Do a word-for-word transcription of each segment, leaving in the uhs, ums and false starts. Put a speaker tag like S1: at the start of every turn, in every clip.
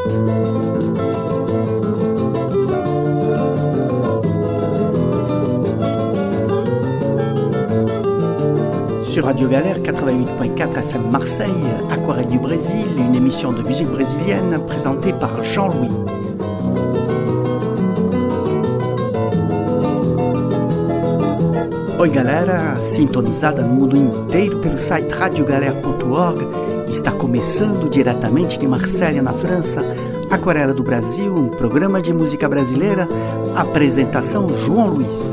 S1: Sur Radio Galère quatre-vingt-huit point quatre F M Marseille, Aquarelle du Brésil, une émission de musique brésilienne présentée par Jean-Louis. Oi galera, sintonizada no mundo inteiro pelo site radio galera ponto org, está começando diretamente de Marselha, na França, Aquarela do Brasil, um programa de música brasileira, apresentação João Luiz.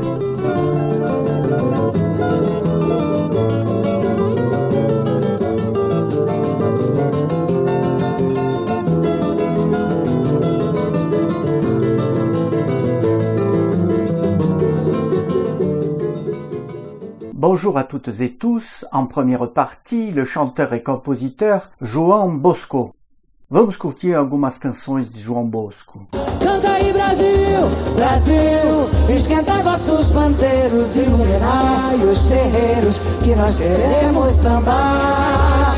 S1: Bonjour à toutes et tous, en première partie, le chanteur e compositeur João Bosco. Vamos curtir algumas canções de João Bosco.
S2: Canta aí Brasil, Brasil, esquenta vossos pandeiros, iluminai os terreiros, que nós queremos sambar.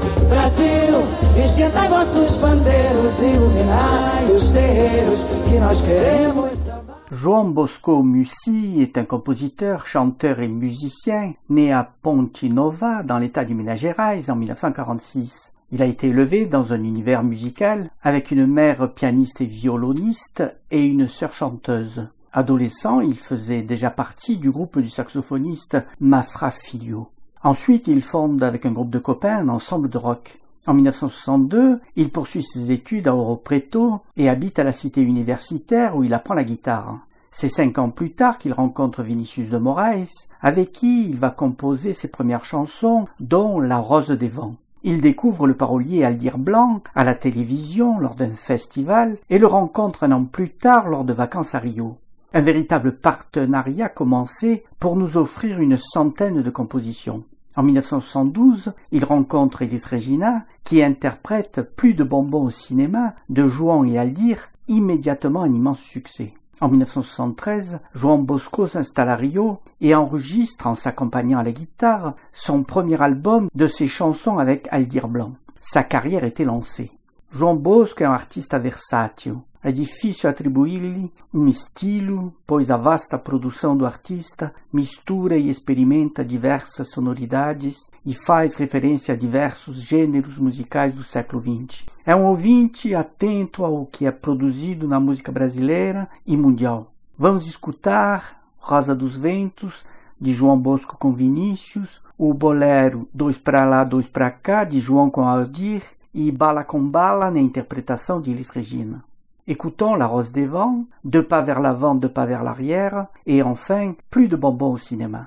S2: Brasil, esquenta vossos pandeiros, iluminai os terreiros, que nós queremos sambar.
S1: João Bosco Mussi est un compositeur, chanteur et musicien né à Ponte Nova dans l'état de Minas Gerais en dix-neuf cent quarante-six. Il a été élevé dans un univers musical avec une mère pianiste et violoniste et une sœur chanteuse. Adolescent, il faisait déjà partie du groupe du saxophoniste Mafra Filho. Ensuite, il fonde avec un groupe de copains un ensemble de rock. En dix-neuf cent soixante-deux, il poursuit ses études à Ouro Preto et habite à la cité universitaire où il apprend la guitare. C'est cinq ans plus tard qu'il rencontre Vinicius de Moraes, avec qui il va composer ses premières chansons, dont La Rose des Vents. Il découvre le parolier Aldir Blanc à la télévision lors d'un festival et le rencontre un an plus tard lors de vacances à Rio. Un véritable partenariat commençait pour nous offrir une centaine de compositions. En dix-neuf cent soixante-douze, il rencontre Elis Regina, qui interprète Plus de bonbons au cinéma de João et Aldir, immédiatement un immense succès. En dix-neuf cent soixante-treize, João Bosco s'installe à Rio et enregistre, en s'accompagnant à la guitare, son premier album de ses chansons avec Aldir Blanc. Sa carrière était lancée. João Bosco é um artista versátil. É difícil atribuir-lhe um estilo, pois a vasta produção do artista mistura e experimenta diversas sonoridades e faz referência a diversos gêneros musicais do século vinte. É um ouvinte atento ao que é produzido na música brasileira e mundial. Vamos escutar Rosa dos Ventos, de João Bosco com Vinícius, o bolero Dois pra lá, dois pra cá, de João com Aldir, e Bala com Bala, na interpretação de Elis Regina. Écoutons La Rose des Vents, Deux pas vers l'avant, deux pas vers l'arrière, et enfin, Plus de bonbons au cinéma.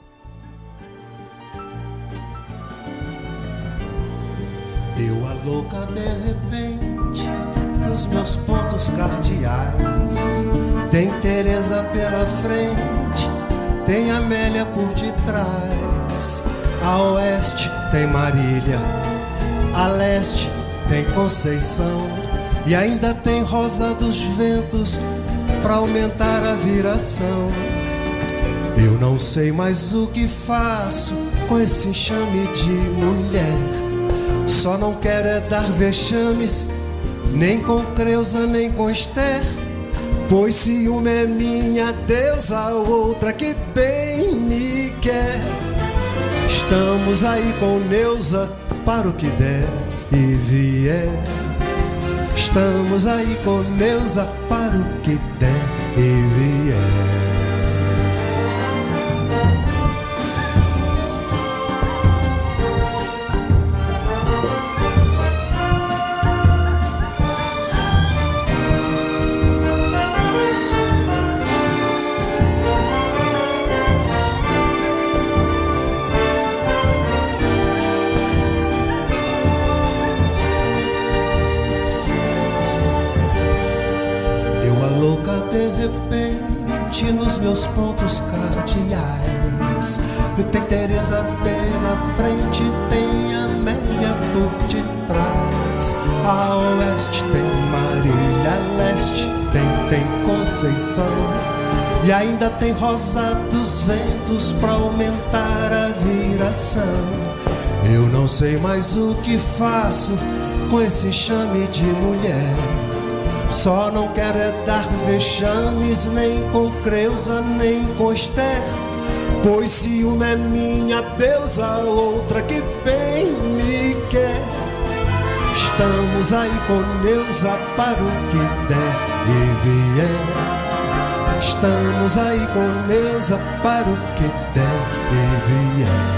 S3: Deu a louca de repente nos meus pontos cardeais. Tem Teresa pela frente, tem Amélia por detrás. A oeste tem Marília, a leste tem Conceição. E ainda tem Rosa dos Ventos pra aumentar a viração. Eu não sei mais o que faço com esse enxame de mulher. Só não quero é dar vexames, nem com Creusa, nem com Esther. Pois se uma é minha deusa, a outra que bem me quer. Estamos aí com Neuza para o que der e vier. Estamos aí com Neuza para o que der e vier. De repente nos meus pontos cardeais tem Teresa pela frente, tem Amélia por detrás. A oeste tem Marília, a leste tem, tem Conceição. E ainda tem Rosa dos Ventos pra aumentar a viração. Eu não sei mais o que faço com esse enxame de mulher. Só não quero é dar vexames, nem com Creusa, nem com Esther, pois ciúme é minha deusa, outra que bem me quer. Estamos aí com Neuza para o que der e vier. Estamos aí com Neuza para o que der e vier.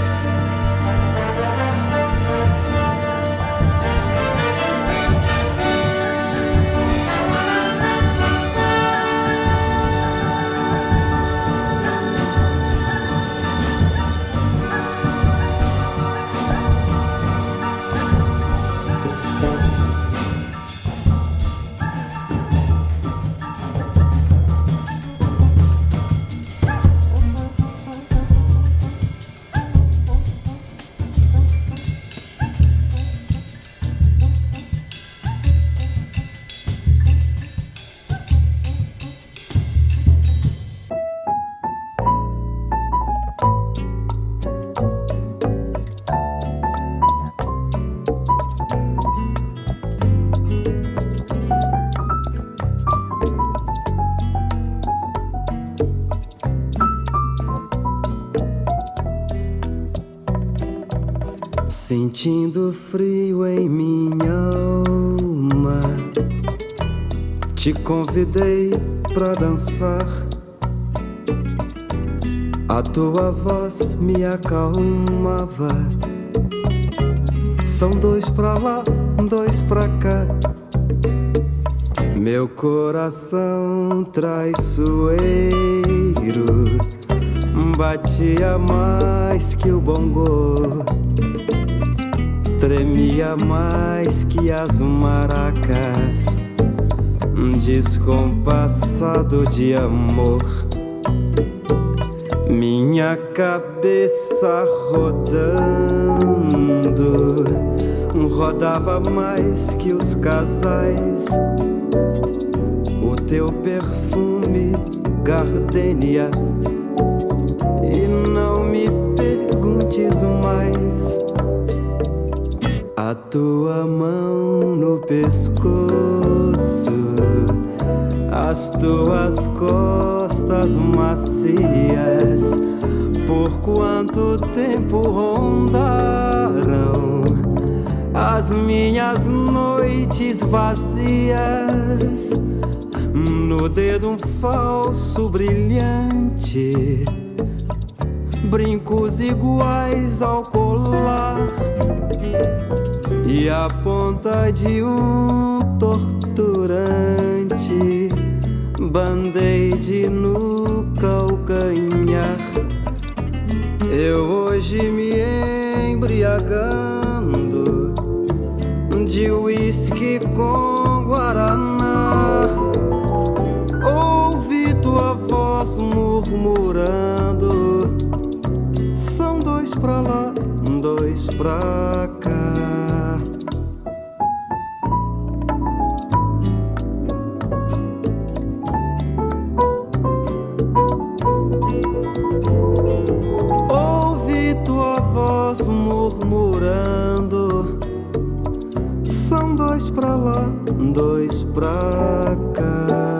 S4: Sentindo frio em minha alma, te convidei pra dançar. A tua voz me acalmava. São dois pra lá, dois pra cá. Meu coração traiçoeiro batia mais que o bongô, tremia mais que as maracas, descompassado de amor. Minha cabeça rodando rodava mais que os casais. O teu perfume, gardenia. E não me perguntes mais. A tua mão no pescoço, as tuas costas macias, por quanto tempo rondaram as minhas noites vazias. No dedo um falso brilhante, brincos iguais ao colar, e a ponta de um torturante band-aid no calcanhar. Eu hoje me embriagando de uísque com guaraná, ouvi tua voz murmurando: são dois pra lá, dois pra cá. Ouvi tua voz murmurando: são dois pra lá, dois pra cá.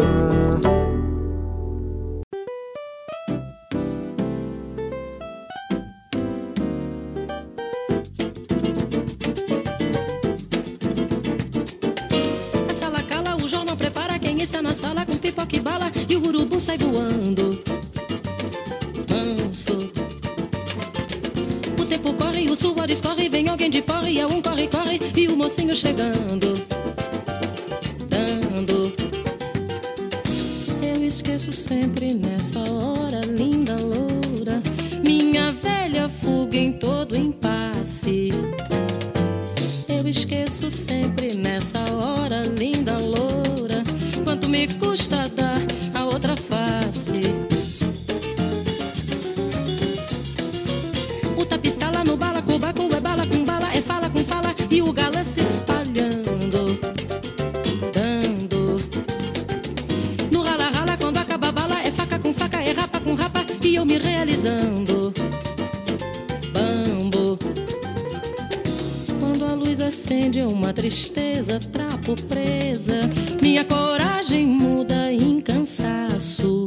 S5: A sala cala, o jornal prepara quem está na sala com pipoca e bala, e o urubu sai voando manso. O tempo corre, o suor escorre, vem alguém de porre, e é um corre-corre, e o mocinho chegando, dando. Eu esqueço sempre nessa hora, linda loura, minha velha fuga em todo impasse. Eu esqueço sempre nessa hora, linda loura, quanto me custa dar a outra face. O tapistala no bala, cubaco é bala com bala, é fala com fala, e o galã se espalhando, dando. No rala-rala, quando acaba a bala, é faca com faca, é rapa com rapa, e eu me realizando, bambo. Quando a luz acende uma tristeza, trapo presa, minha coragem muda em cansaço.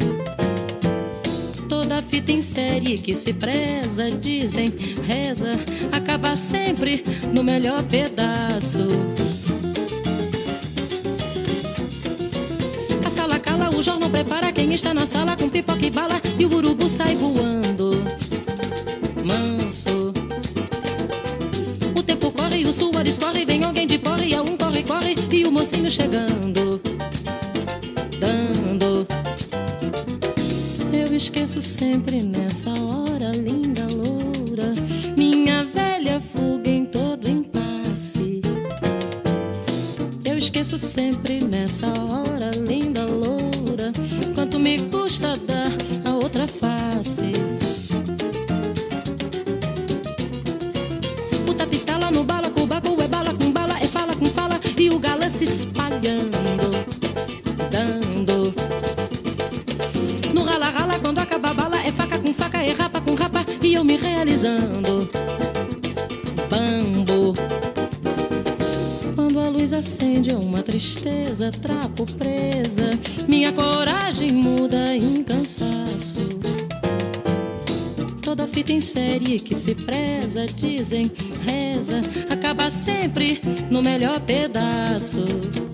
S5: Toda fita em série que se preza, dizem, reza, acaba sempre no melhor pedaço. A sala cala, o jornal prepara quem está na sala com pipoca e bala e o urubu sai voando manso. O tempo corre, o suor escorre, vem alguém de porre, a um corre, corre e o mocinho chegando, dando. Eu esqueço sempre nessa hora, linda loura, minha velha fuga em todo impasse. Eu esqueço sempre nessa hora, linda loura, quanto me custa dar a outra face. O tapistala no bala, cubaco é bala com bala, é fala com fala e o galã se espalhando, dando. No rala rala quando acaba a bala, é faca com faca, é rapa com rapa e eu me realizando, bambo. Quando a luz acende uma tristeza, trapo presa, minha coragem muda em cansaço. Toda fita em série que se preza, dizem, reza, acaba sempre no melhor pedaço.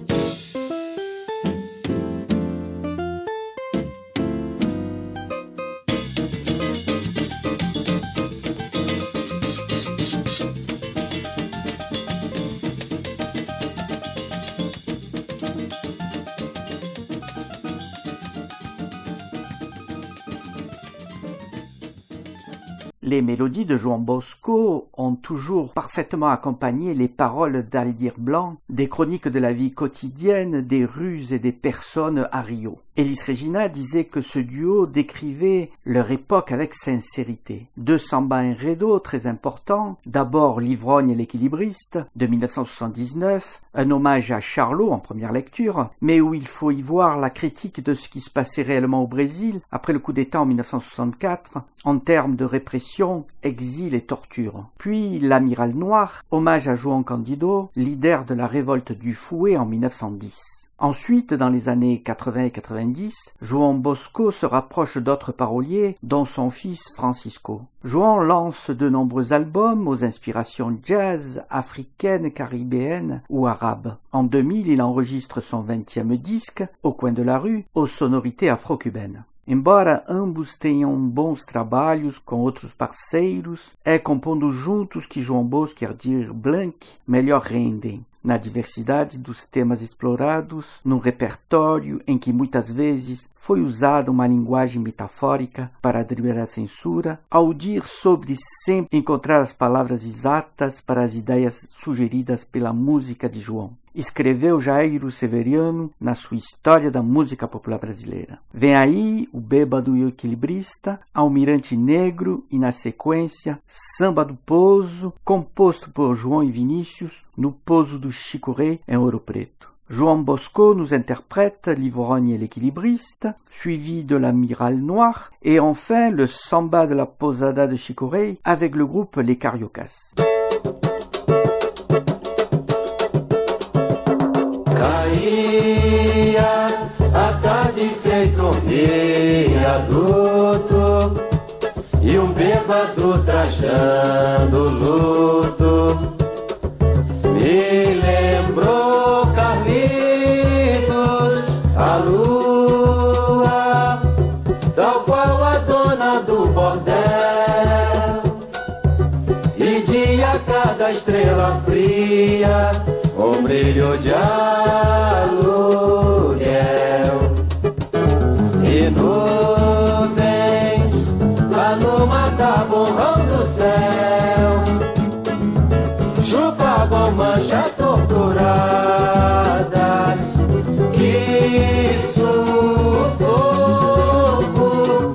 S1: Les mélodies de João Bosco ont toujours parfaitement accompagné les paroles d'Aldir Blanc, des chroniques de la vie quotidienne, des rues et des personnes à Rio. Elis Regina disait que ce duo décrivait leur époque avec sincérité. Deux samba enredo très importants, d'abord L'ivrogne et l'équilibriste de mille neuf cent soixante-dix-neuf, un hommage à Charlot en première lecture, mais où il faut y voir la critique de ce qui se passait réellement au Brésil après le coup d'État en mille neuf cent soixante-quatre, en termes de répression, exil et torture. Puis L'amiral noir, hommage à João Candido, leader de la révolte du Fouet en mille neuf cent dix. Ensuite, dans les années quatre-vingts et quatre-vingt-dix, João Bosco se rapproche d'autres paroliers, dont son fils Francisco. João lance de nombreux albums aux inspirations jazz, africaines, caribéennes ou arabes. En deux mille, il enregistre son vingtième disque, Au coin de la rue, aux sonorités afro-cubaines. Embora ambos tenham bons trabalhos com outros parceiros, é compondo juntos que João Bosco e Aldir Blanc melhor rendem, na diversidade dos temas explorados, num repertório em que muitas vezes foi usada uma linguagem metafórica para driblar a censura. Aldir soube sempre encontrar as palavras exatas para as ideias sugeridas pela música de João. Escreveu Jairo Severiano na sua História da Música Popular Brasileira. Vem aí o Bêbado e o Equilibrista, Almirante Negro e, na sequência, Samba do Pouso, composto por João e Vinícius, no Pouso do Chico Rei, em Ouro Preto. João Bosco nous interprète L'ivrogne et l'équilibriste, suivi de l'amiral noir, et enfin le Samba de la Posada de Chico Rei avec le groupe Les Cariocas.
S3: Caía a tarde feito um viaduto e um bêbado trajando luto me lembrou Carlitos, a lua, tal qual a dona do bordel, e de a cada estrela fria um brilho de aluguel, e nuvens lá no mataborrão do céu chupavam manchas torturadas. Que sufoco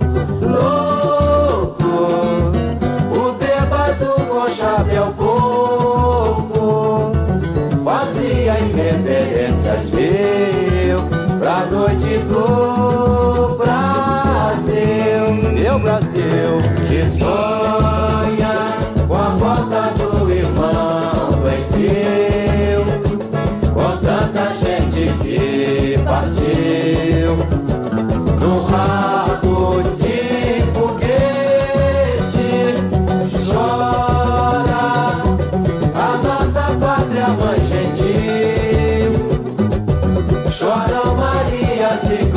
S3: louco, o bêbado com chapéu coco fazia referências mil pra noite do Brasil, meu Brasil, que sonha com a volta do irmão do enfio, com tanta gente que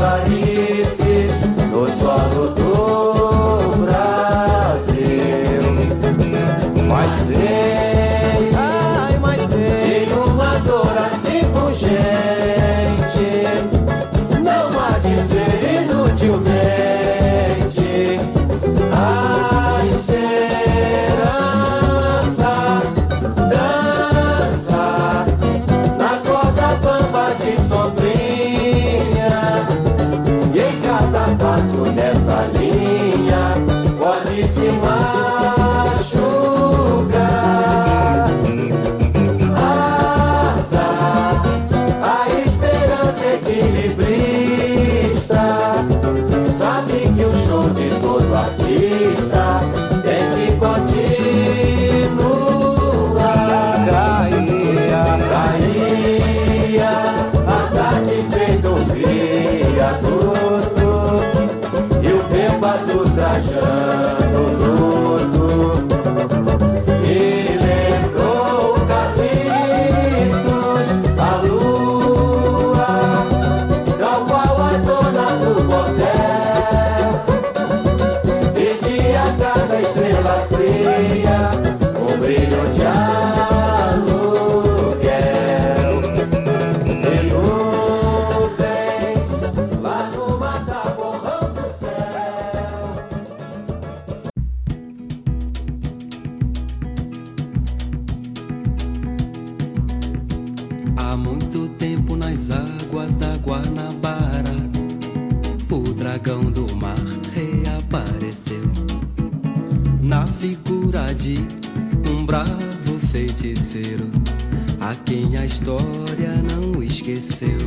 S3: varices no solo do Brasil. Mas sei, ai, mas sei, em uma dor assim pungente, não há de ser inutilmente a esperança dança na corda bamba de sombrinha, e em cada passo dessa linha pode se machucar. Asa, a esperança equilibrista sabe que o show de todo artista tem que continuar. Caía, caía, a tarde feito um viaduto, e o bêbado trajando luto, e lembrou Carlitos, a lua, tal qual a dona do bordel, pedia a cada estrela fria um brilho de aluguel. Em nuvens, lá no mataborrão do céu.
S4: Há muito tempo nas águas da Guanabara, o dragão do mar reapareceu na figura de um bravo feiticeiro, a quem a história não esqueceu.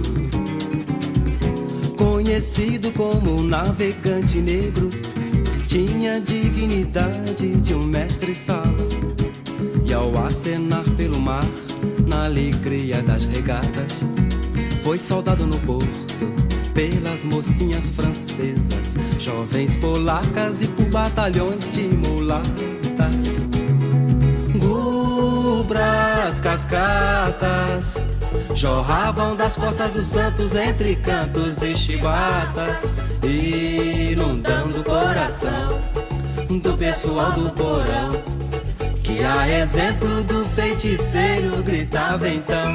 S4: Conhecido como o navegante negro, tinha dignidade de um mestre-sala, e ao acenar pelo mar, na alegria das regatas, foi saudado no porto pelas mocinhas francesas, jovens polacas e por batalhões de mulatas. Gubras, cascatas jorravam das costas dos santos entre cantos e chibatas, inundando o coração do pessoal do porão, que a exemplo do feiticeiro gritava então: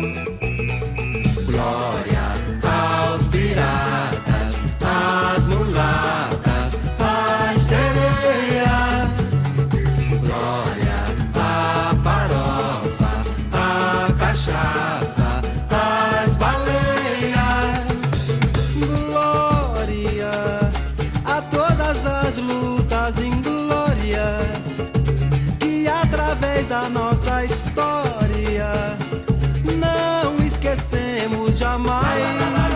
S4: glória aos piratas, às mulatas, às sereias, glória à farofa, à cachaça, às baleias, glória a todas as lutas inglórias que através da nossa história não esquecemos jamais.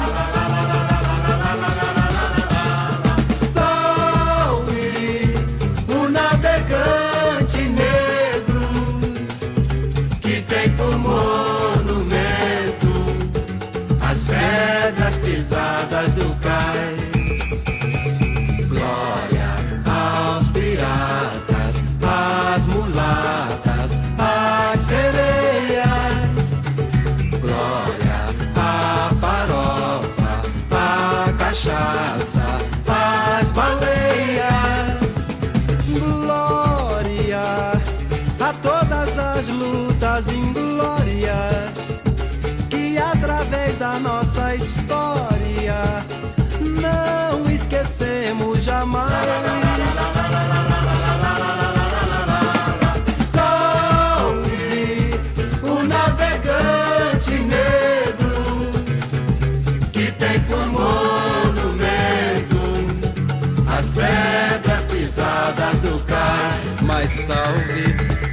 S4: Salve o navegante negro, que tem por monumento as pedras pisadas do cais. Glória aos piratas, às mulatas, às sereias, glória à farofa, à cachaça, às baleias, glória a todas as lutas inglórias que através da nossa história não esquecemos jamais. Salve o navegante negro, que tem por monumento as pedras pisadas do cais. Mas salve,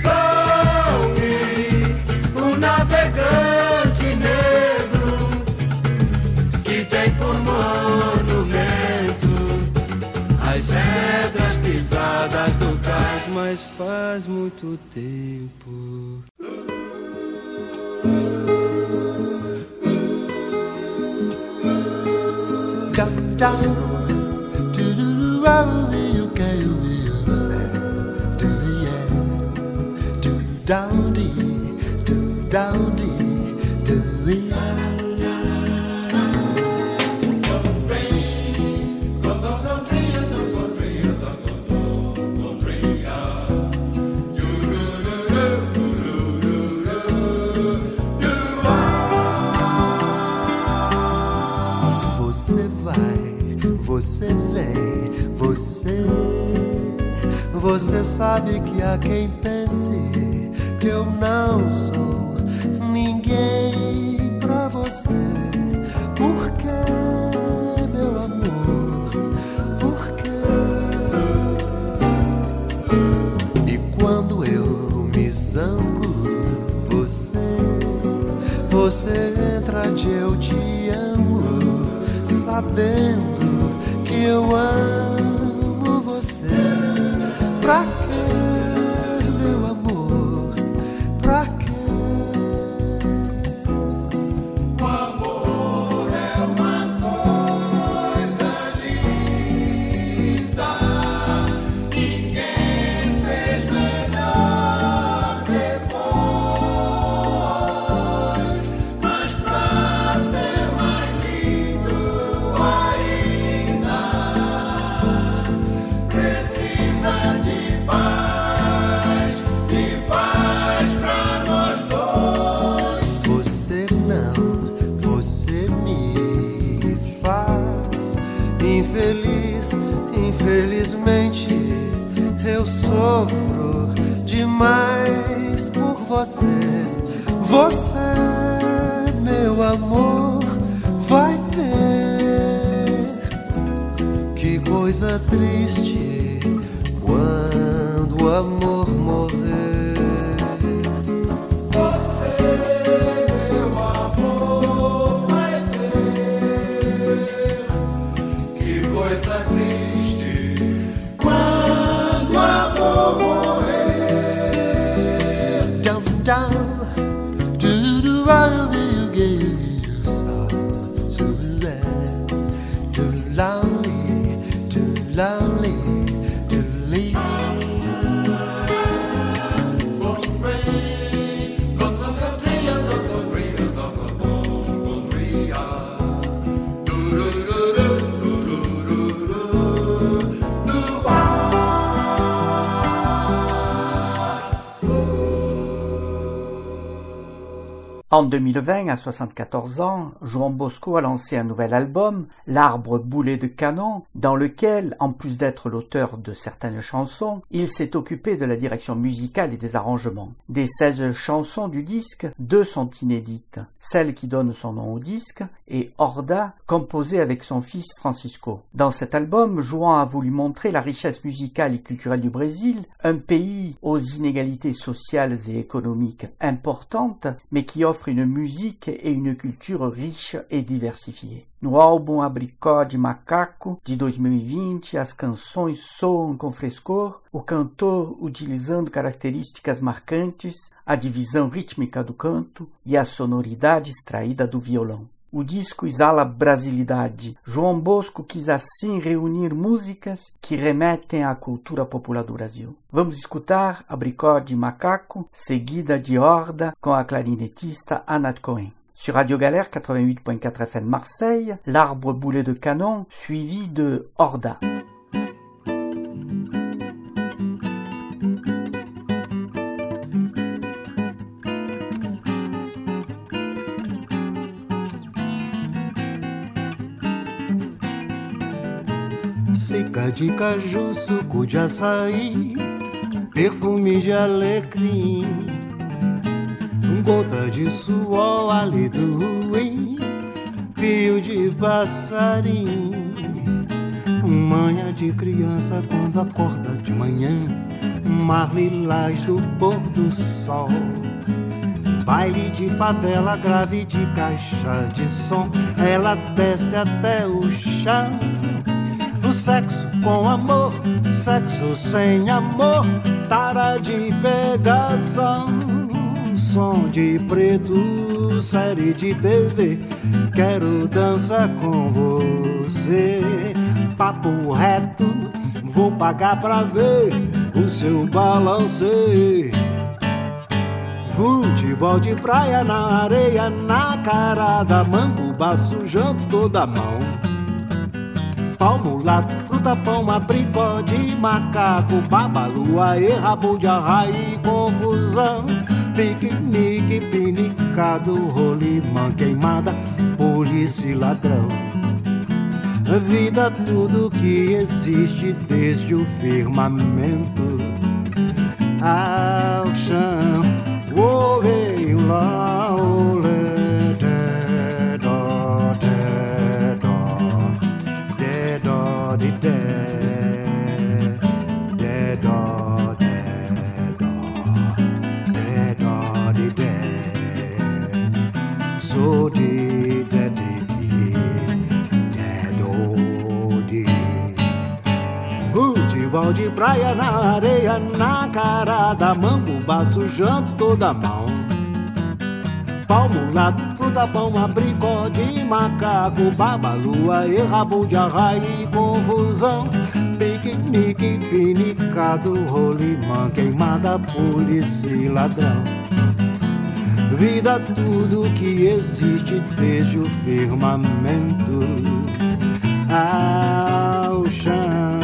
S4: salve o navegante negro, que tem por monumento as pedras pisadas do cais. Mas faz muito tempo.
S3: Down, down, do do do, you can you say, do yeah, do down dee, do down dee, do yeah. você vai, você vem, você. Você sabe que há quem pense que eu não sou ninguém pra você. Por que, meu amor? Por quê? E quando eu me zango, você, você entra de eu te amo, sabendo que eu amo você. Pra quê, meu amor? Pra quê? O amor é uma coisa linda. Ninguém fez melhor depois. Mas pra ser mais lindo ainda, precisa de infeliz, infelizmente eu sofro demais por você. Você, meu amor, vai ver que coisa triste quando o amor morrer.
S1: En deux mille vingt, à soixante-quatorze ans, João Bosco a lancé un nouvel album, L'Arbre Boulet de Canon, dans lequel, en plus d'être l'auteur de certaines chansons, il s'est occupé de la direction musicale et des arrangements. Des seize chansons du disque, deux sont inédites. Celle qui donne son nom au disque et Horda, composée avec son fils Francisco. Dans cet album, João a voulu montrer la richesse musicale et culturelle du Brésil, un pays aux inégalités sociales et économiques importantes, mais qui offre une musique et une culture riche et diversifiée. No álbum Abricó de Macaco, de dois mil e vinte, as canções soam com frescor, o cantor utilizando características marcantes, a divisão rítmica do canto e a sonoridade extraída do violão. O disco exala brasilidade. João Bosco quis assim reunir músicas que remetem à cultura popular do Brasil. Vamos escutar Abricó de Macaco, seguida de Horda com a clarinetista Anat Cohen. Sur Radio Galère quatre-vingt-huit point quatre F M Marseille, L'Arbre Boulet de Canon, suivi de Horda.
S3: Seca de caju, suco de açaí, perfume de alecrim, gota de suor, hálito ruim, pio de passarinho, manha de criança quando acorda de manhã, mar lilás do pôr do sol, baile de favela, grave de caixa de som, ela desce até o chão. O sexo com amor, sexo sem amor, tara de pegação. Som de preto, série de T V, quero dançar com você. Papo reto, vou pagar pra ver o seu balanceio. Futebol de praia na areia, na cara da manguba, sujando toda a mão. Pau, mulato, fruta, pão, abricó de macaco, babalu, aê, rabo de arraia e confusão. Piquenique, pinicado, rolimã, queimada, polícia e ladrão. vida tudo que existe desde o firmamento ao chão. Oh, hey, lá, oh, lê, dé, dó, dé, dó, dé, dó, de, dé, dé, dó, dé, dó, dé, dó, de, dé, so, de, dé, de, futebol de praia na areia, na cara da manguba, sujando toda a mão. Palmolado, fruta, pão, abricó de macaco, babalua e rabo de arraia e confusão. Piquenique, pinicado, rolimã, queimada, polícia e ladrão. Vida tudo que existe desde o firmamento ao chão.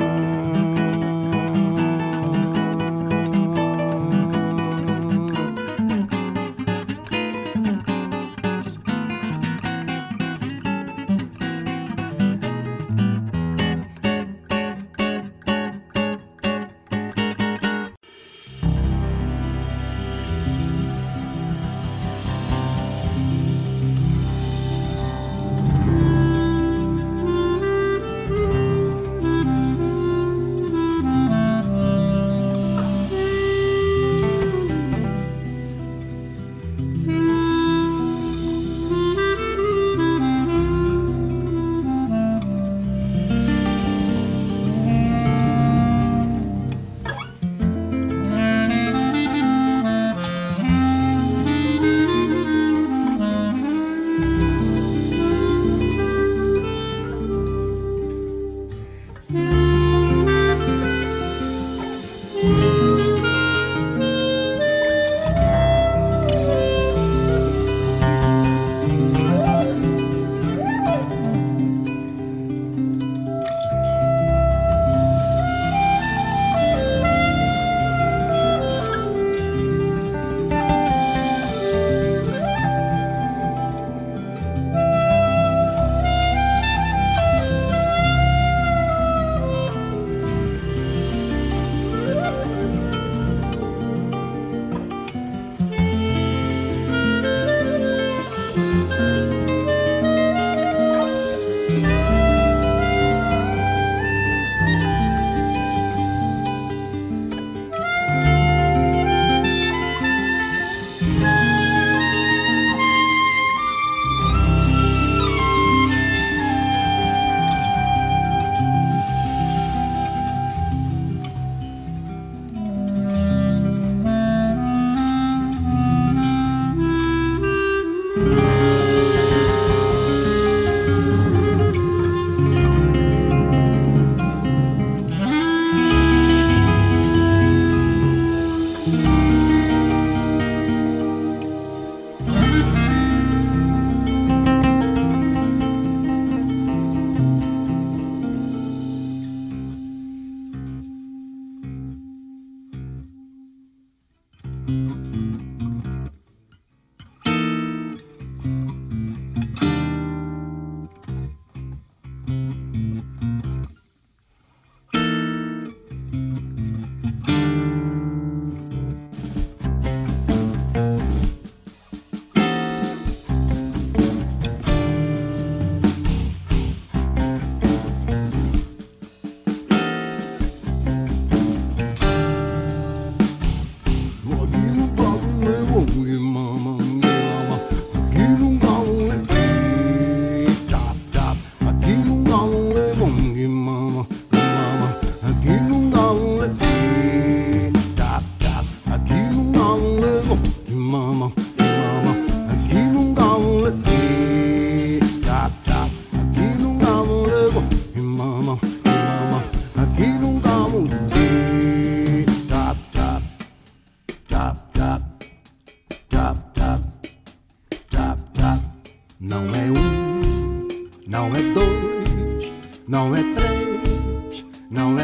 S6: Não é três, não é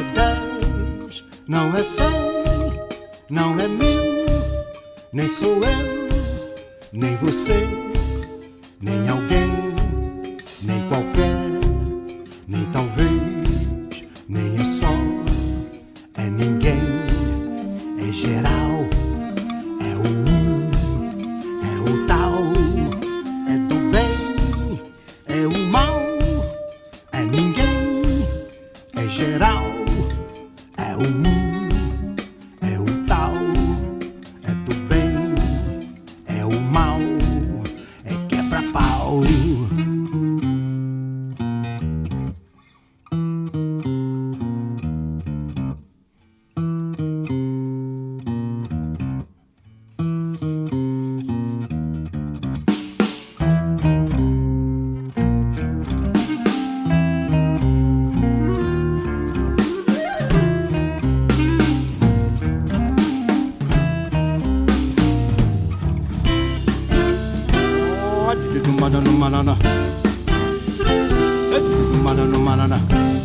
S6: dez, não é cem, não é mil, nem sou eu, nem você, nem alguém, nem qualquer manana. Manana, manana.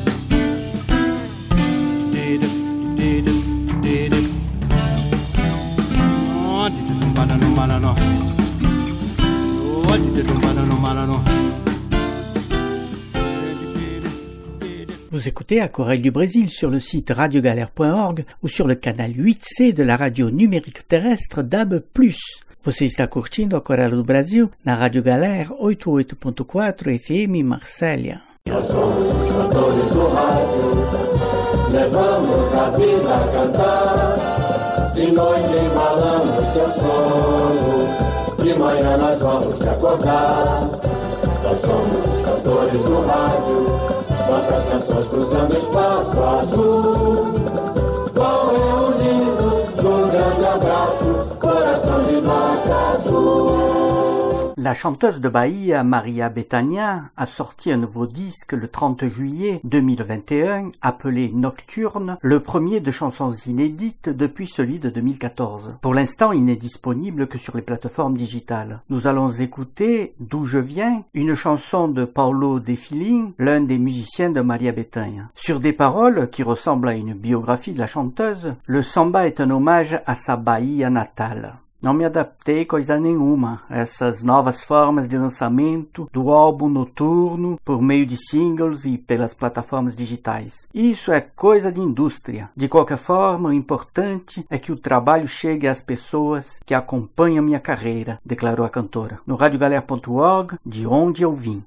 S6: Did it, did it, did it. Oh, did it, manana, manana. Oh, did it, manana, manana.
S1: Vous écoutez Aquarelle du Brésil sur le site radio galère point org ou sur le canal huit C de la radio numérique terrestre D A B plus. Você está curtindo Aquarela do Brasil na Rádio Galera oitenta e oito ponto quatro F M Marsella.
S7: Nós somos os cantores do rádio, levamos a vida a cantar. De noite embalamos teu sono, de manhã nós vamos te acordar. Nós somos os cantores do rádio, nossas canções cruzando espaço azul. Vão reunindo num grande abraço, coração de nota azul.
S1: La chanteuse de Bahia, Maria Bethânia, a sorti un nouveau disque le trente juillet deux mille vingt et un, appelé Nocturne, le premier de chansons inédites depuis celui de deux mille quatorze. Pour l'instant, il n'est disponible que sur les plateformes digitales. Nous allons écouter D'où je viens, une chanson de Paulo De Filin, l'un des musiciens de Maria Bethânia. Sur des paroles qui ressemblent à une biographie de la chanteuse, le samba est un hommage à sa Bahia natale. Não me adaptei coisa nenhuma a essas novas formas de lançamento do álbum noturno por meio de singles e pelas plataformas digitais. Isso é coisa de indústria. De qualquer forma, o importante é que o trabalho chegue às pessoas que acompanham minha carreira, declarou a cantora. No radio galera ponto org, de onde eu vim.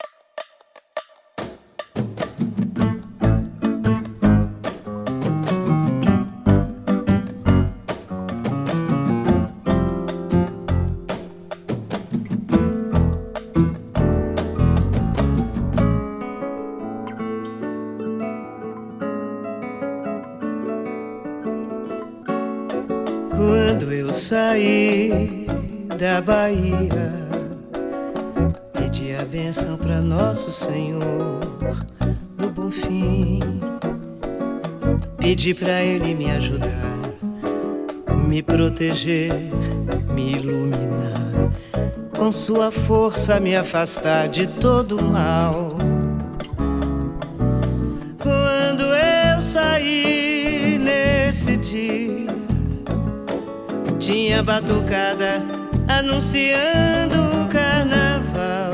S8: Quando eu saí da Bahia, pedi a bênção pra Nosso Senhor do Bonfim. Pedi pra Ele me ajudar, me proteger, me iluminar, com sua força me afastar de todo mal. Quando eu saí nesse dia, tinha batucada anunciando o carnaval.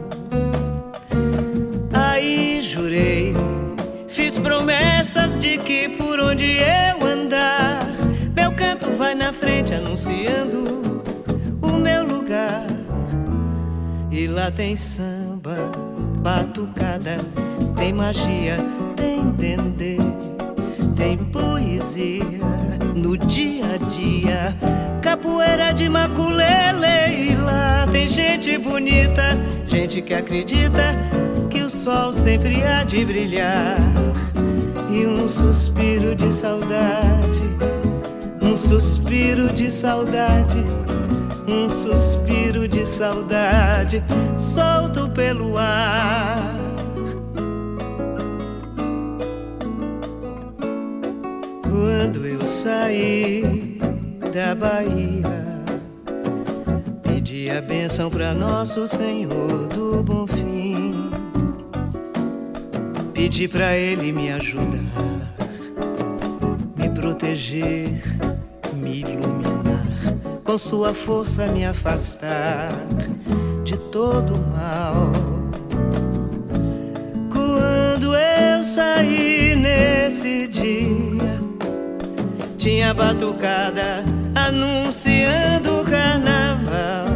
S8: Aí jurei, fiz promessas de que por onde eu andar, meu canto vai na frente anunciando o meu lugar. E lá tem samba, batucada, tem magia, tem dendê, tem poesia no dia a dia, capoeira de maculele. E lá tem gente bonita, gente que acredita que o sol sempre há de brilhar. E um suspiro de saudade, um suspiro de saudade, um suspiro de saudade, solto pelo ar. Quando eu saí da Bahia, pedi a bênção pra Nosso Senhor do Bonfim. Pedi pra Ele me ajudar, me proteger, me iluminar, com sua força me afastar de todo mal. Quando eu saí nesse dia, tinha batucada anunciando o carnaval.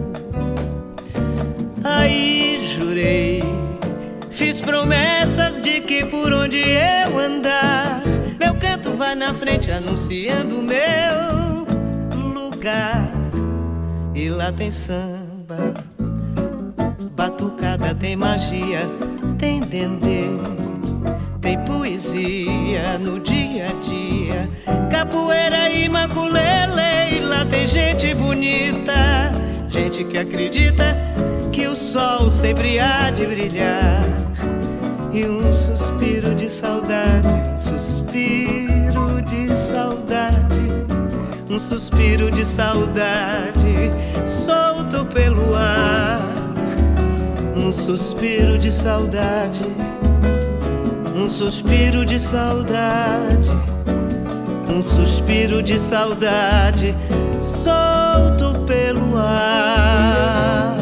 S8: Aí jurei, fiz promessas de que por onde eu andar, meu canto vai na frente anunciando o meu lugar. E lá tem samba, batucada, tem magia, tem dendê, tem poesia no dia a dia, capoeira e maculele. E lá tem gente bonita, gente que acredita que o sol sempre há de brilhar. E um suspiro de saudade, um suspiro de saudade, um suspiro de saudade, solto pelo ar. Um suspiro de saudade, um suspiro de saudade, um suspiro de saudade, solto pelo ar.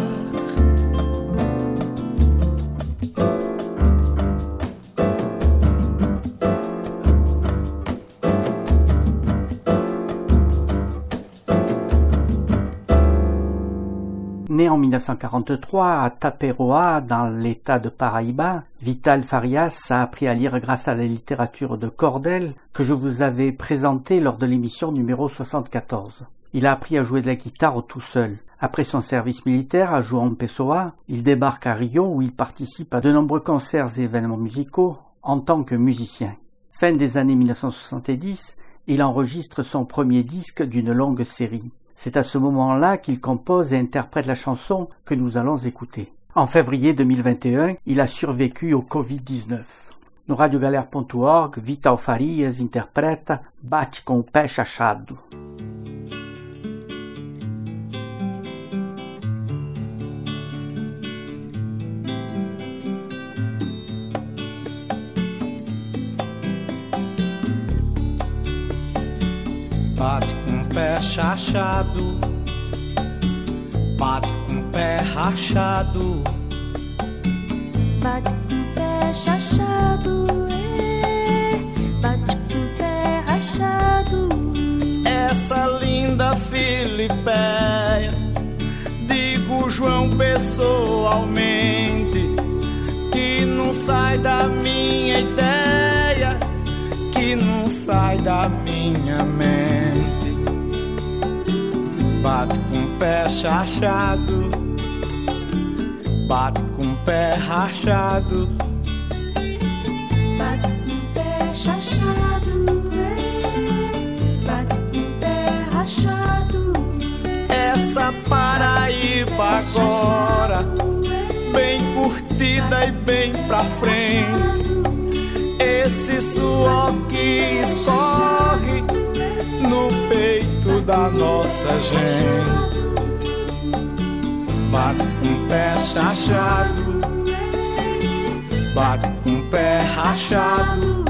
S1: Né en mille neuf cent quarante-trois à Taperoá, dans l'état de Paraíba, Vital Farias a appris à lire grâce à la littérature de Cordel que je vous avais présentée lors de l'émission numéro soixante-quatorze. Il a appris à jouer de la guitare tout seul. Après son service militaire à João Pessoa, il débarque à Rio où il participe à de nombreux concerts et événements musicaux en tant que musicien. Fin des années mille neuf cent soixante-dix, il enregistre son premier disque d'une longue série. C'est à ce moment-là qu'il compose et interprète la chanson que nous allons écouter. En février deux mille vingt et un, il a survécu au covid dix-neuf. No radiogalera ponto org, Vital Farias interpreta Bate com o Pé Chachado.
S8: Bate com o pé chachado, bate com o pé rachado,
S9: bate com o pé chachado, é, bate com o pé rachado.
S8: Essa linda Filipéia, digo João pessoalmente, que não sai da minha ideia, que não sai da minha mente. Bate com o pé chachado, bate com o pé rachado,
S9: bate com o pé chachado, é, bate com o pé rachado.
S8: Essa Paraíba agora, bem curtida e bem pra frente, esse suor que escorre no peito da nossa gente. Bate com o pé chachado, bate com o pé rachado,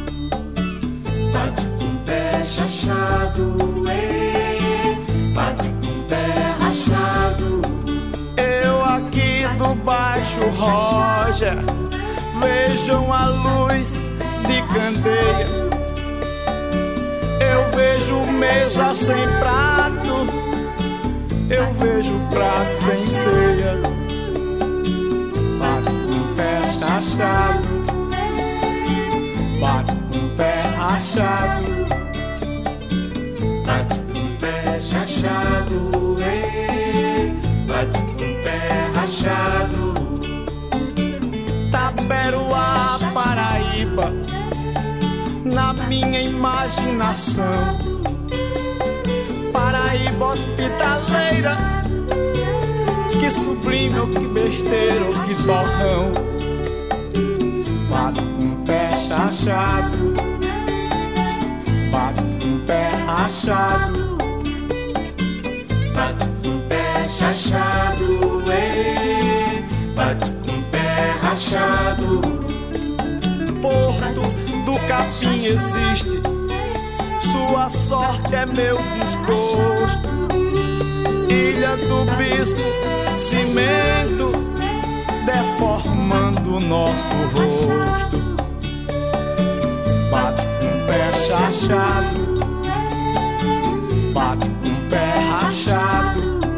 S7: bate com o pé chachado, é, bate com o pé rachado.
S8: Eu aqui do Baixo Roger, vejam a luz de candeia, eu vejo mesa sem prato, eu vejo prato sem ceia. Bate com o pé chachado, bate com o pé rachado,
S7: bate com o pé chachado, é, bate com o pé rachado.
S8: Taperoá, Paraíba, na minha imaginação, Paraíba hospitaleira, que sublime ou que besteira ou que torrão. Bate com o pé chachado, bate com o pé rachado,
S7: bate com o pé chachado, é, bate com o pé rachado.
S8: Porto do Capim existe, sua sorte é meu desgosto. Ilha do Bispo, cimento, deformando o nosso rosto. Bate com o pé chachado, bate com o pé rachado,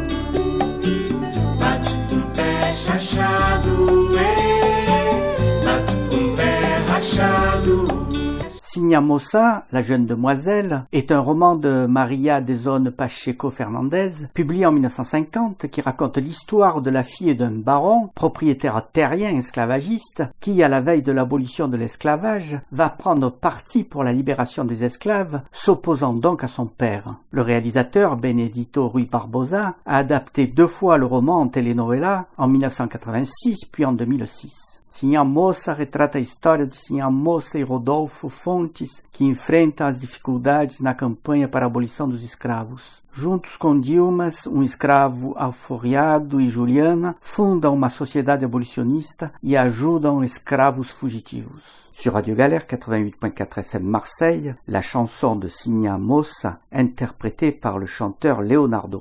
S7: bate com o pé chachado, é, bate com o pé rachado.
S1: Signa Moça, la jeune demoiselle, est un roman de Maria Deson Pacheco Fernandez, publié en mille neuf cent cinquante, qui raconte l'histoire de la fille d'un baron, propriétaire terrien esclavagiste, qui, à la veille de l'abolition de l'esclavage, va prendre parti pour la libération des esclaves, s'opposant donc à son père. Le réalisateur, Benedito Rui Barbosa, a adapté deux fois le roman en telenovela, en mille neuf cent quatre-vingt-six puis en deux mille six. Sinhá Moça retrata a história de Sinhá Moça e Rodolfo Fontes, que enfrentam as dificuldades na campanha para a abolição dos escravos. Juntos com Dilmas, um escravo alforriado, e Juliana, fundam uma sociedade abolicionista e ajudam escravos fugitivos. Sur Radio Galère quatre-vingt-huit point quatre F M Marseille, la chanson de Sinhá Moça, interprétée par le chanteur Leonardo.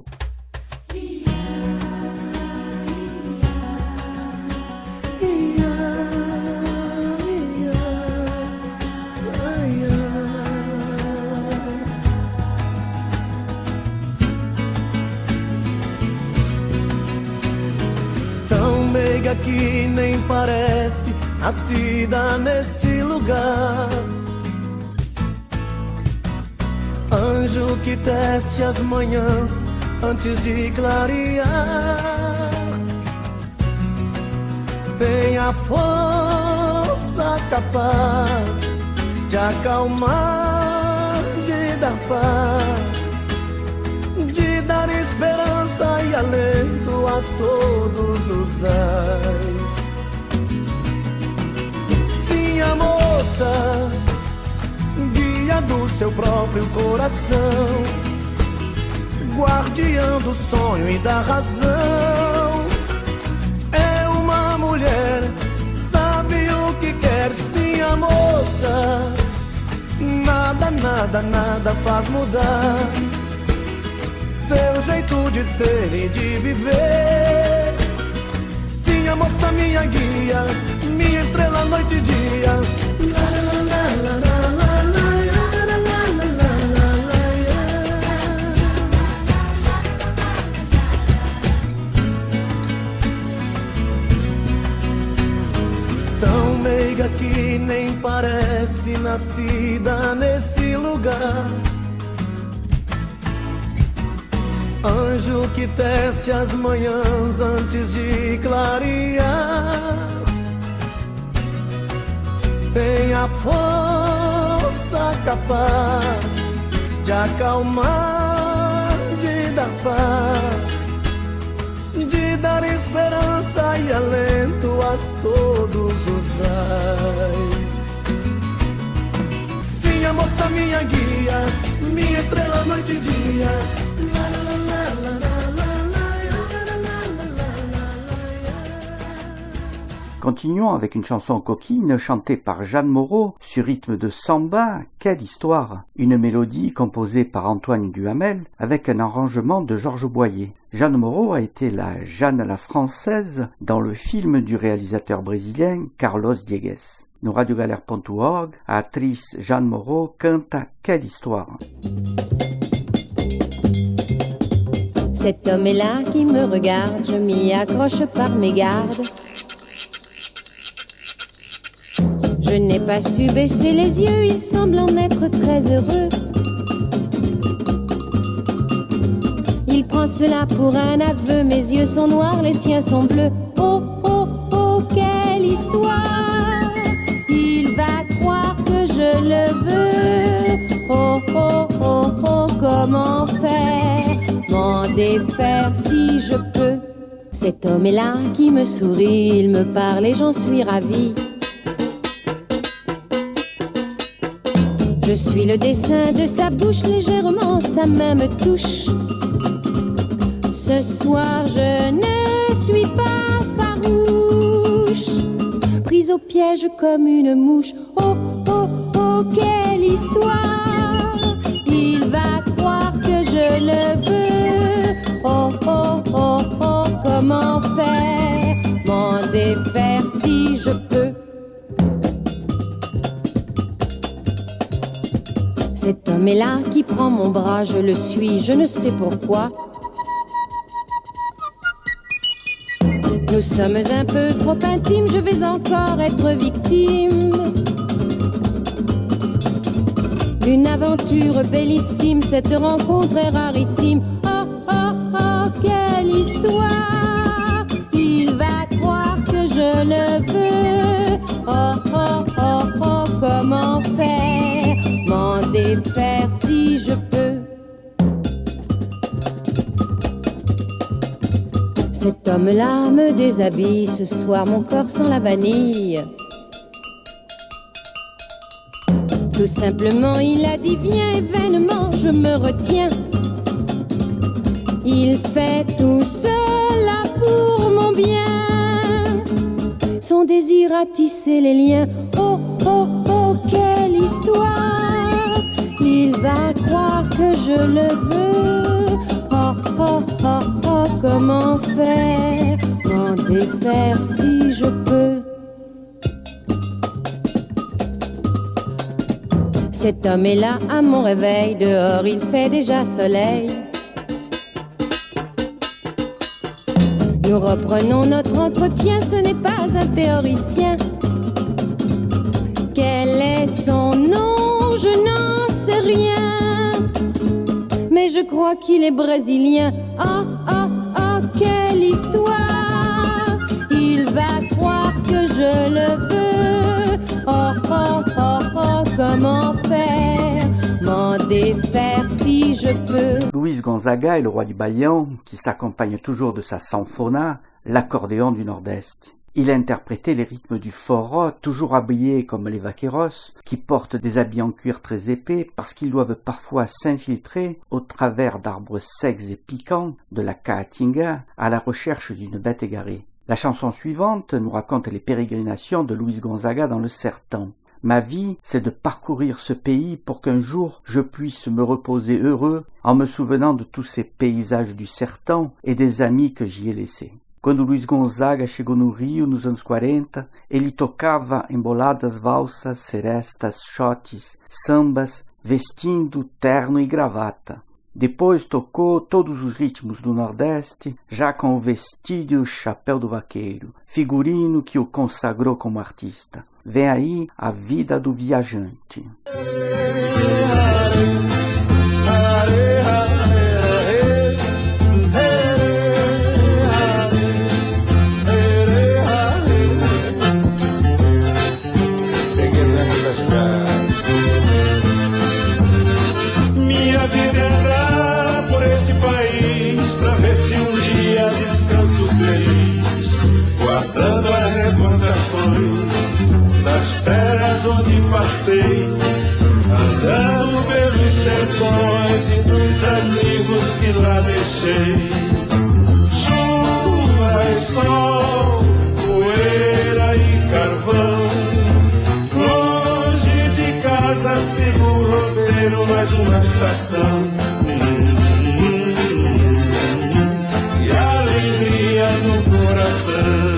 S10: Que nem parece nascida nesse lugar. Anjo que tece as manhãs antes de clarear, tem a força capaz de acalmar, de dar paz, de dar esperança e alento a todos os ais. Sim, a moça, guia do seu próprio coração, guardiã do sonho e da razão. É uma mulher, sabe o que quer. Sim, a moça, nada, nada, nada faz mudar seu jeito de ser e de viver. Sim, a moça, minha guia, minha estrela, noite e dia. La, la, la, la, la, la, la, la, la, la, la. Tão meiga que nem parece nascida nesse lugar. Anjo que tece as manhãs antes de clarear, tem a força capaz de acalmar, de dar paz, de dar esperança e alento a todos os ais. Sim, a moça, minha guia, minha estrela, noite e dia.
S1: Continuons avec une chanson coquine chantée par Jeanne Moreau sur rythme de samba. Quelle histoire! Une mélodie composée par Antoine Duhamel avec un arrangement de Georges Boyer. Jeanne Moreau a été la Jeanne à la française dans le film du réalisateur brésilien Carlos Diegues. No radio galère ponto org, a atriz Jeanne Moreau canta Quelle histoire!
S11: Cet homme est là qui me regarde, je m'y accroche par mes gardes. Je n'ai pas su baisser les yeux, il semble en être très heureux. Il prend cela pour un aveu, mes yeux sont noirs, les siens sont bleus. Oh, oh, oh, quelle histoire! Il va croire que je le veux. Oh, oh, oh, oh, comment faire? M'en défaire si je peux. Cet homme est là qui me sourit, il me parle et j'en suis ravie. Je suis le dessin de sa bouche, légèrement sa main me touche. Ce soir je ne suis pas farouche, prise au piège comme une mouche. Oh, oh, oh, quelle histoire! Il va croire que je le veux. Oh, oh, oh, oh, comment faire? M'en défaire si je peux. Cet homme est là qui prend mon bras, je le suis, je ne sais pourquoi. Nous sommes un peu trop intimes, je vais encore être victime d'une aventure bellissime, cette rencontre est rarissime. Oh, oh, oh, quelle histoire! Il va croire que je le veux. Oh, oh, oh, oh, comment faire? M'en défaire si je peux. Cet Cet homme-là me déshabille, ce soir mon corps sent la vanille. Tout simplement il a dit viens et vainement je me retiens. Il fait tout cela pour mon bien. Son désir a tissé les liens. Oh, oh, oh, quelle histoire. Il va croire que je le veux. Oh, oh, oh, oh, comment faire, m'en défaire si je peux. Cet homme est là à mon réveil, dehors il fait déjà soleil. Nous reprenons notre entretien, ce n'est pas un théoricien. Quel est son nom? Je n'en sais rien. Mais je crois qu'il est brésilien. Oh, oh, oh, quelle histoire. Il va croire que je le veux. Oh, oh, oh, oh, comment faire, m'en défaire si je peux.
S1: Luis Gonzaga est le roi du balian qui s'accompagne toujours de sa sanfona, l'accordéon du Nord-Est. Il a interprété les rythmes du forró, toujours habillés comme les vaqueros, qui portent des habits en cuir très épais parce qu'ils doivent parfois s'infiltrer au travers d'arbres secs et piquants de la caatinga à la recherche d'une bête égarée. La chanson suivante nous raconte les pérégrinations de Luis Gonzaga dans le Sertão. Ma vie, c'est de parcourir ce pays pour qu'un jour je puisse me reposer heureux en me souvenant de tous ces paysages du Sertão et des amis que j'y ai laissés. Quando Luis Gonzaga chegou no Rio nos anos quarenta, ele tocava emboladas valsas, serestas, shotes, sambas, vestindo terno e gravata. Depois tocou todos os ritmos do Nordeste, já com o vestido e o chapéu do vaqueiro, figurino que o consagrou como artista. Vem aí a vida do viajante.
S12: Minha vida é andar por esse país pra ver se um dia descanso feliz, guardando as recordações das terras onde passei, andando pelos sertões e dos amigos que lá deixei. Chuva e sol, poeira e carvão, longe de casa sigo o roteiro, mais uma estação. E alegria no coração.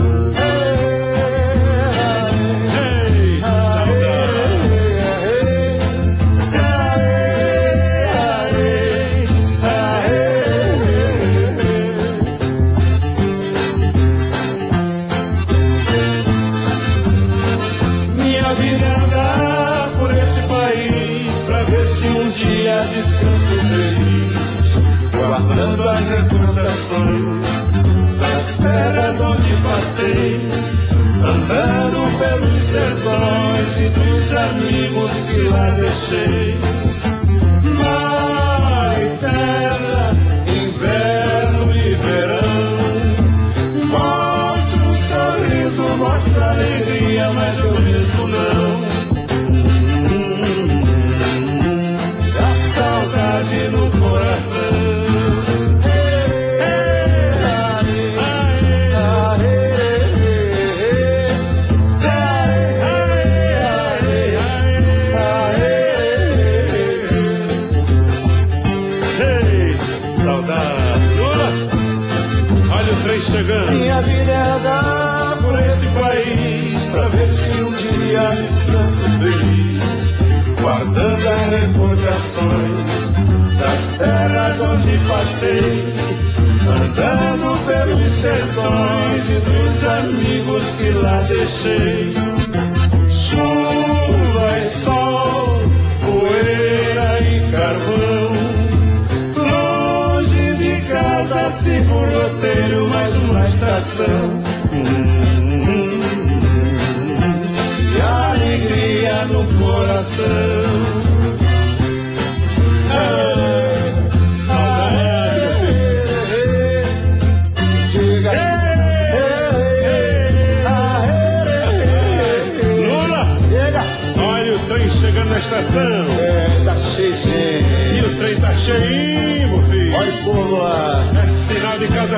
S12: Descanso feliz, guardando as recordações das terras onde passei, andando pelos sertões e dos amigos que lá deixei. Mar e terra, inverno e verão, mostra um sorriso, mostra alegria, mas eu mesmo não. Saudade no coração. Ei, saudade. Olha o trem chegando. Minha vida é andar por esse país pra ver se um dia descanso feliz, guardando as recordações das terras onde passei, andando pelos sertões e dos amigos que lá deixei. Chuva e sol, poeira e carvão, longe de casa sigo o roteiro, mais uma estação. E alegria no coração. Saudade,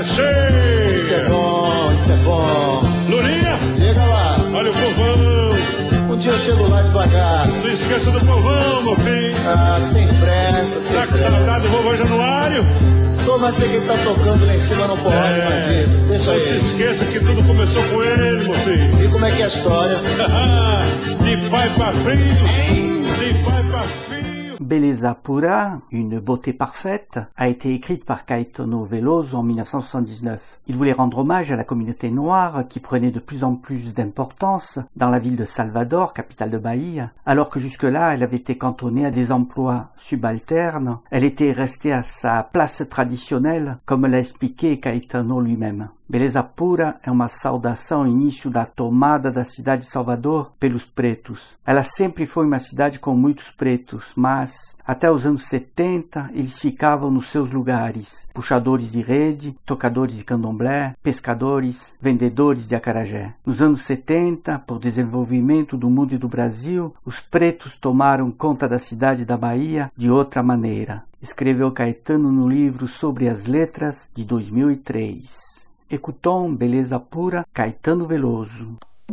S12: achei!
S13: Isso é bom, isso é bom.
S12: Lurinha!
S13: Chega lá.
S12: Olha o povão!
S13: Um dia eu chego lá devagar.
S12: Não esqueça do povão, meu filho!
S13: Ah, sem pressa, sem
S12: Tá com
S13: pressa.
S12: saudade do vovô Januário?
S13: Tô, mas tem quem tá tocando lá em cima, não pode
S12: É.
S13: mais isso. Deixa
S12: Não se
S13: aí.
S12: esqueça que tudo começou com ele, meu filho!
S13: E como é que é a história?
S12: De pai pra filho! De pai pra filho!
S1: Beleza pura, une beauté parfaite, a été écrite par Caetano Veloso en mille neuf cent soixante-dix-neuf. Il voulait rendre hommage à la communauté noire qui prenait de plus en plus d'importance dans la ville de Salvador, capitale de Bahia, alors que jusque-là elle avait été cantonnée à des emplois subalternes. Elle était restée à sa place traditionnelle, comme l'a expliqué Caetano lui-même. Beleza Pura é uma saudação ao início da tomada da cidade de Salvador pelos pretos. Ela sempre foi uma cidade com muitos pretos, mas até os anos setenta eles ficavam nos seus lugares. Puxadores de rede, tocadores de candomblé, pescadores, vendedores de acarajé. Nos anos setenta, por desenvolvimento do mundo e do Brasil, os pretos tomaram conta da cidade da Bahia de outra maneira. Escreveu Caetano no livro Sobre as Letras, de dois mil e três. Écoutons Beleza Pura, Caetano Veloso.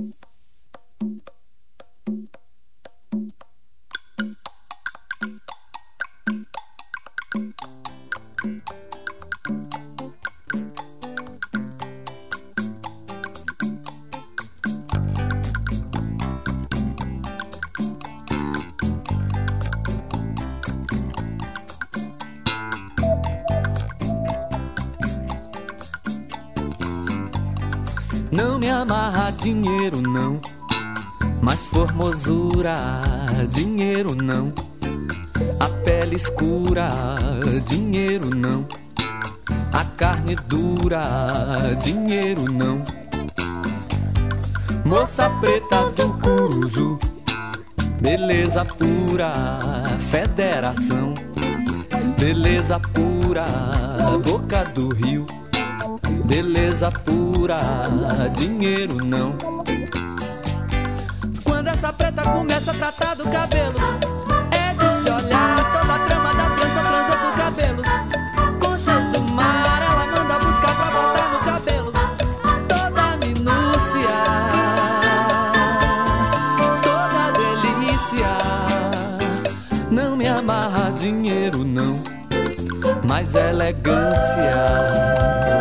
S14: Não me amarra dinheiro não, mas formosura, dinheiro não. A pele escura, dinheiro não. A carne dura, dinheiro não. Moça preta do Curuzu, beleza pura, federação. Beleza pura, boca do rio. Beleza pura, dinheiro não. Quando essa preta começa a tratar do cabelo, é de se olhar toda a trama da trança, trança do cabelo. Conchas do mar, ela manda buscar pra botar no cabelo. Toda a minúcia, toda a delícia. Não me amarra dinheiro não, mas elegância.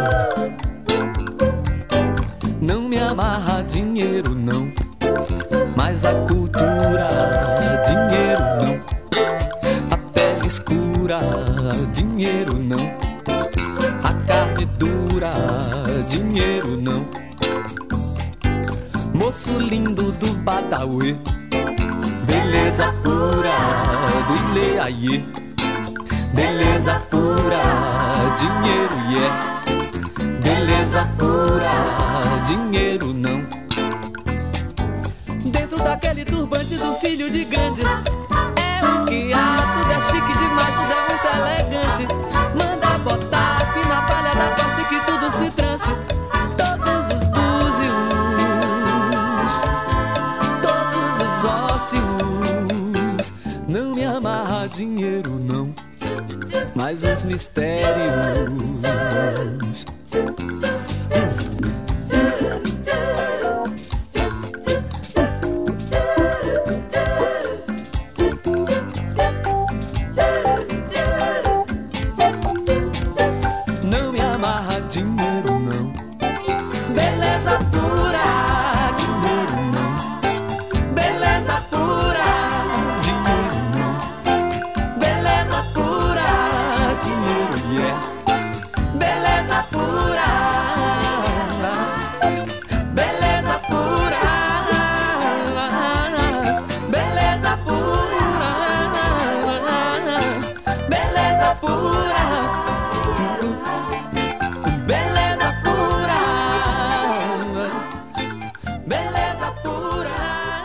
S14: Não me amarra dinheiro não, mas a cultura, dinheiro não. A pele escura, dinheiro não. A carne dura, dinheiro não. Moço lindo do Badawi, beleza pura do Leaiê. Beleza pura, dinheiro yeah. Beleza pura, dinheiro não. Dentro daquele turbante do filho de grande, é o que há, tudo é chique demais, tudo é muito elegante. Manda botar a fina palha da costa e que tudo se trance. Todos os búzios, todos os ósseos. Não me amarra dinheiro não, mas os mistérios. Não me amarra dinheiro não, beleza pura, dinheiro não. Beleza pura, dinheiro não. Beleza pura, dinheiro yeah. Beleza pura, beleza pura, beleza pura, beleza pura, beleza pura, beleza pura.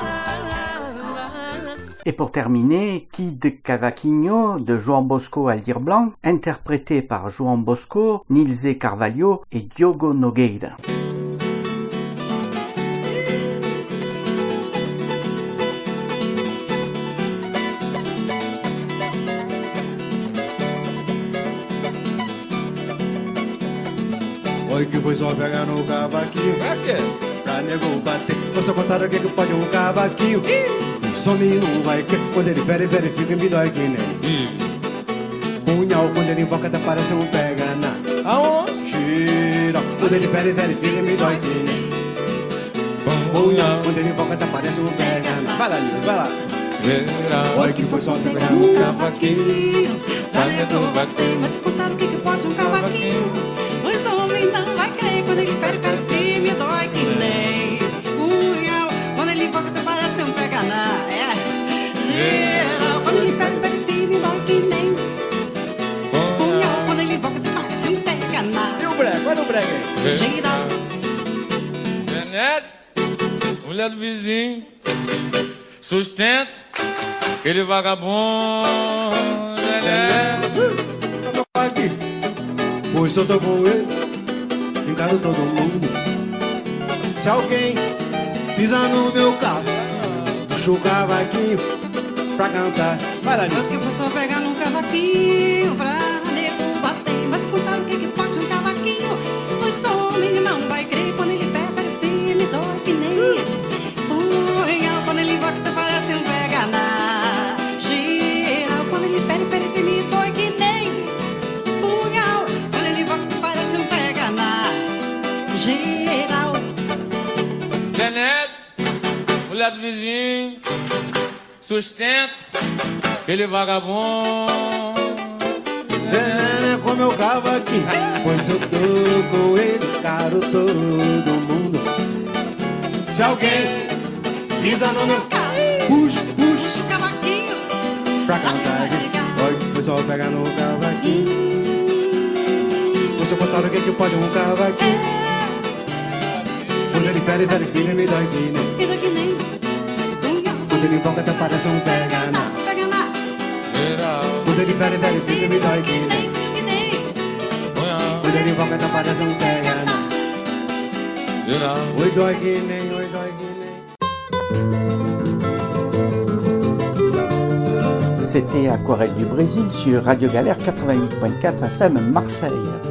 S1: Et pour terminer, Kid Cavaquinho de João Bosco Aldir Blanc, interprété par João Bosco, Nilze Carvalho et Diogo Nogueira.
S3: Olha que foi só pegar no cavaquinho.
S15: Pra quê?
S3: Pra nego bater. Vou só contar o que que pode um cavaquinho. Some não vai que quando ele fere, verifica e me dói que nem. Punhal quando ele invoca até parece um pega na.
S15: Aonde?
S3: Tira. Quando ele fere, verifica e me dói que nem. Punhal quando ele invoca até parece um pega na. Vai lá, Liz, vai lá. Olha que foi só pegar no cavaquinho.
S15: Pra nego bater.
S16: Mas contar o que que pode um cavaquinho. Pois homem não vai crer quando ele fere, fere firme, dói que nem punhal. Quando ele invoca até parece um pega na. É geral. Quando ele fere, fere firme, dói que nem punhal. Quando ele invoca até parece um pega na.
S3: E o brega, olha o brega aí.
S16: Geral.
S15: Janete, mulher do vizinho, sustenta aquele vagabundo. Janete.
S3: Aqui. Pois eu tô com ele, encaro todo mundo. Se alguém pisar no meu carro, puxa o cavaquinho pra cantar. Vai lá, Liz.
S16: Que eu vou só pegar num cavaquinho pra nego bater. Mas contar o que que pode um cavaquinho. Pois homem não vai crer quando ele pega firme, dói que nem punhal. Quando ele invoca parece um pega na geral. Quando ele pere, pere firme, dói que nem punhal. Quando ele invoca parece um pega na geral.
S15: Janete, mulher do vizinho, sustenta aquele vagabundo.
S3: Veneno com meu cavaquinho. Pois eu tô com ele, caro todo mundo. Se alguém pisa no meu carro, puxa, puxa
S16: o cavaquinho
S3: pra cantar. Olha que foi só pegar no cavaquinho. Você contar o que que pode um cavaquinho. Quando ele fere, fere, filho, me dói que nem.
S16: Me dói que nem
S3: quando ele invoca até parece um pega na.
S16: Pega na
S15: geral.
S3: Quando ele fere, fere, filho, me dói que nem. Quando ele invoca até parece um pega na.
S15: Geral.
S3: Oi, dói que nem, oi, dói que nem.
S1: C'était Aquarelle du Brésil sur Radio Galère quatre-vingt-huit point quatre F M Marseille.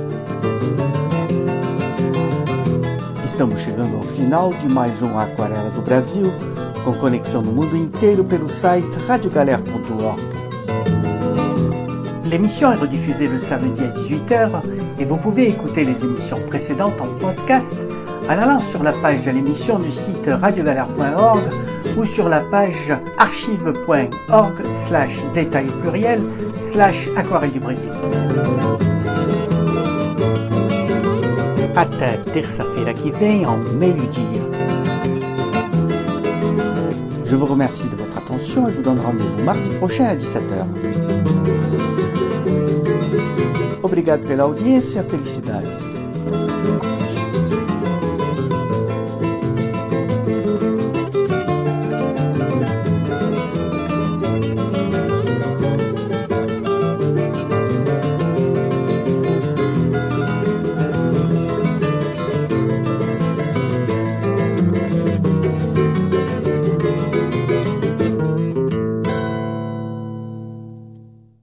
S1: Estamos chegando ao final de mais um Aquarela do Brasil, com conexão no mundo inteiro pelo site radio galère ponto org. L'émission est rediffusée le samedi à dix-huit heures et vous pouvez écouter les émissions précédentes en podcast en allant sur la page de l'émission du site radio galère point org ou sur la page archive point org slash détail pluriel slash aquarelle du Brésil. Até terça-feira que vem, ao meio-dia. Je vous remercie de votre attention et vous donne rendez-vous mardi prochain à dix-sept heures. Obrigado pela audiência, felicidades.